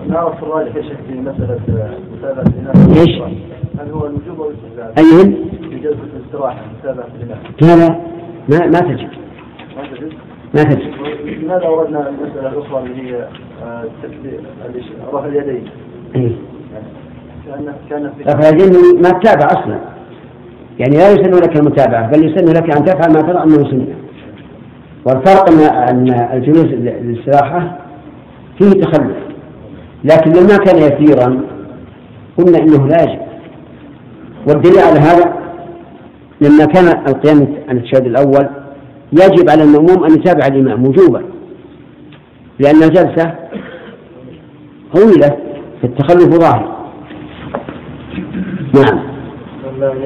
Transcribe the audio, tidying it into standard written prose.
نعرف الراجح يا شيخ في مسألة متابعة الإمام. إيش؟ هل هو الوجوب أو الاستحباب؟ أيهن؟ في جلسة الاستراحة متابعة الإمام. لا ما تجب. ما تجب. لماذا أوردنا المسألة الأخرى اللي هي رفع اليدين؟ إيه؟ كان في رفع اليدين ما تتابع أصلا، يعني لا يسن لك المتابعة بل يسن لك أن تفعل ما ترى أنه سنة. والفرق أن الجلوس للاستراحة فيه تخلف، لكن لما كان يسيرا قلنا إنه لا يجب. والدليل على هذا لما كان القيام عن التشهد الأول يجب على المأموم أن يتابع الإمام وجوبا، لأن الجلسة طويلة فالتخلف ظاهر. نعم.